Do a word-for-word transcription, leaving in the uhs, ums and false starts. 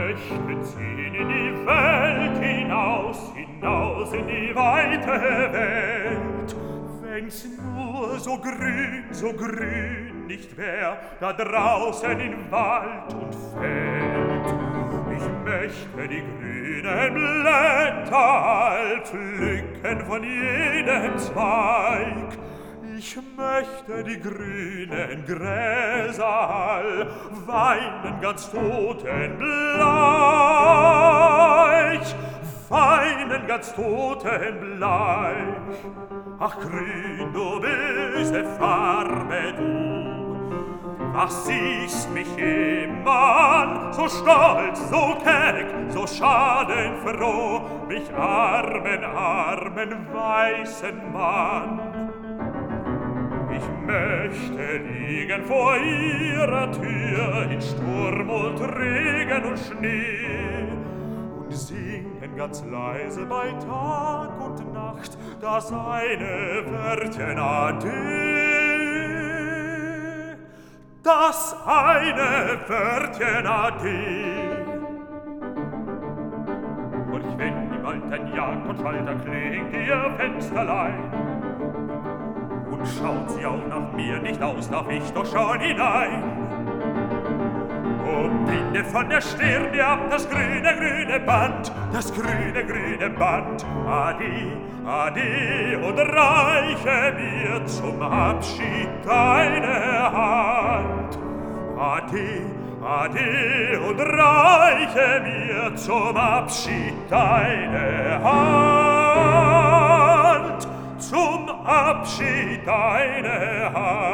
möchte ziehen in die Welt hinaus, hinaus in die weite Welt. Wenn's nur so grün, so grün nicht wär, da draußen in Wald und Feld. Ich möchte die grünen Blätter all pflücken von jedem Zweig. Ich möchte die grünen Gräser all weinen ganz totenbleich, weinen ganz totenbleich. Ach, grün, du böse Farbe, du, was siehst mich immer an, so stolz, so keck, so schadenfroh, mich armen, armen, weißen Mann. Ich möchte liegen vor ihrer Tür in Sturm und Regen und Schnee und singen ganz leise bei Tag und Nacht das eine Wörtchen Ade, das eine Wörtchen Ade. Und wenn im alten Jagd und Schalter klingt ihr Fensterlein, und schaut sie auch nach mir nicht aus, darf ich doch schon hinein. Oh, binde von der Stirn dir ab das grüne, grüne Band, das grüne, grüne Band. Ade, ade, und reiche mir zum Abschied deine Hand. Ade, ade, und reiche mir zum Abschied deine Hand. Zum Abschied deine Hand.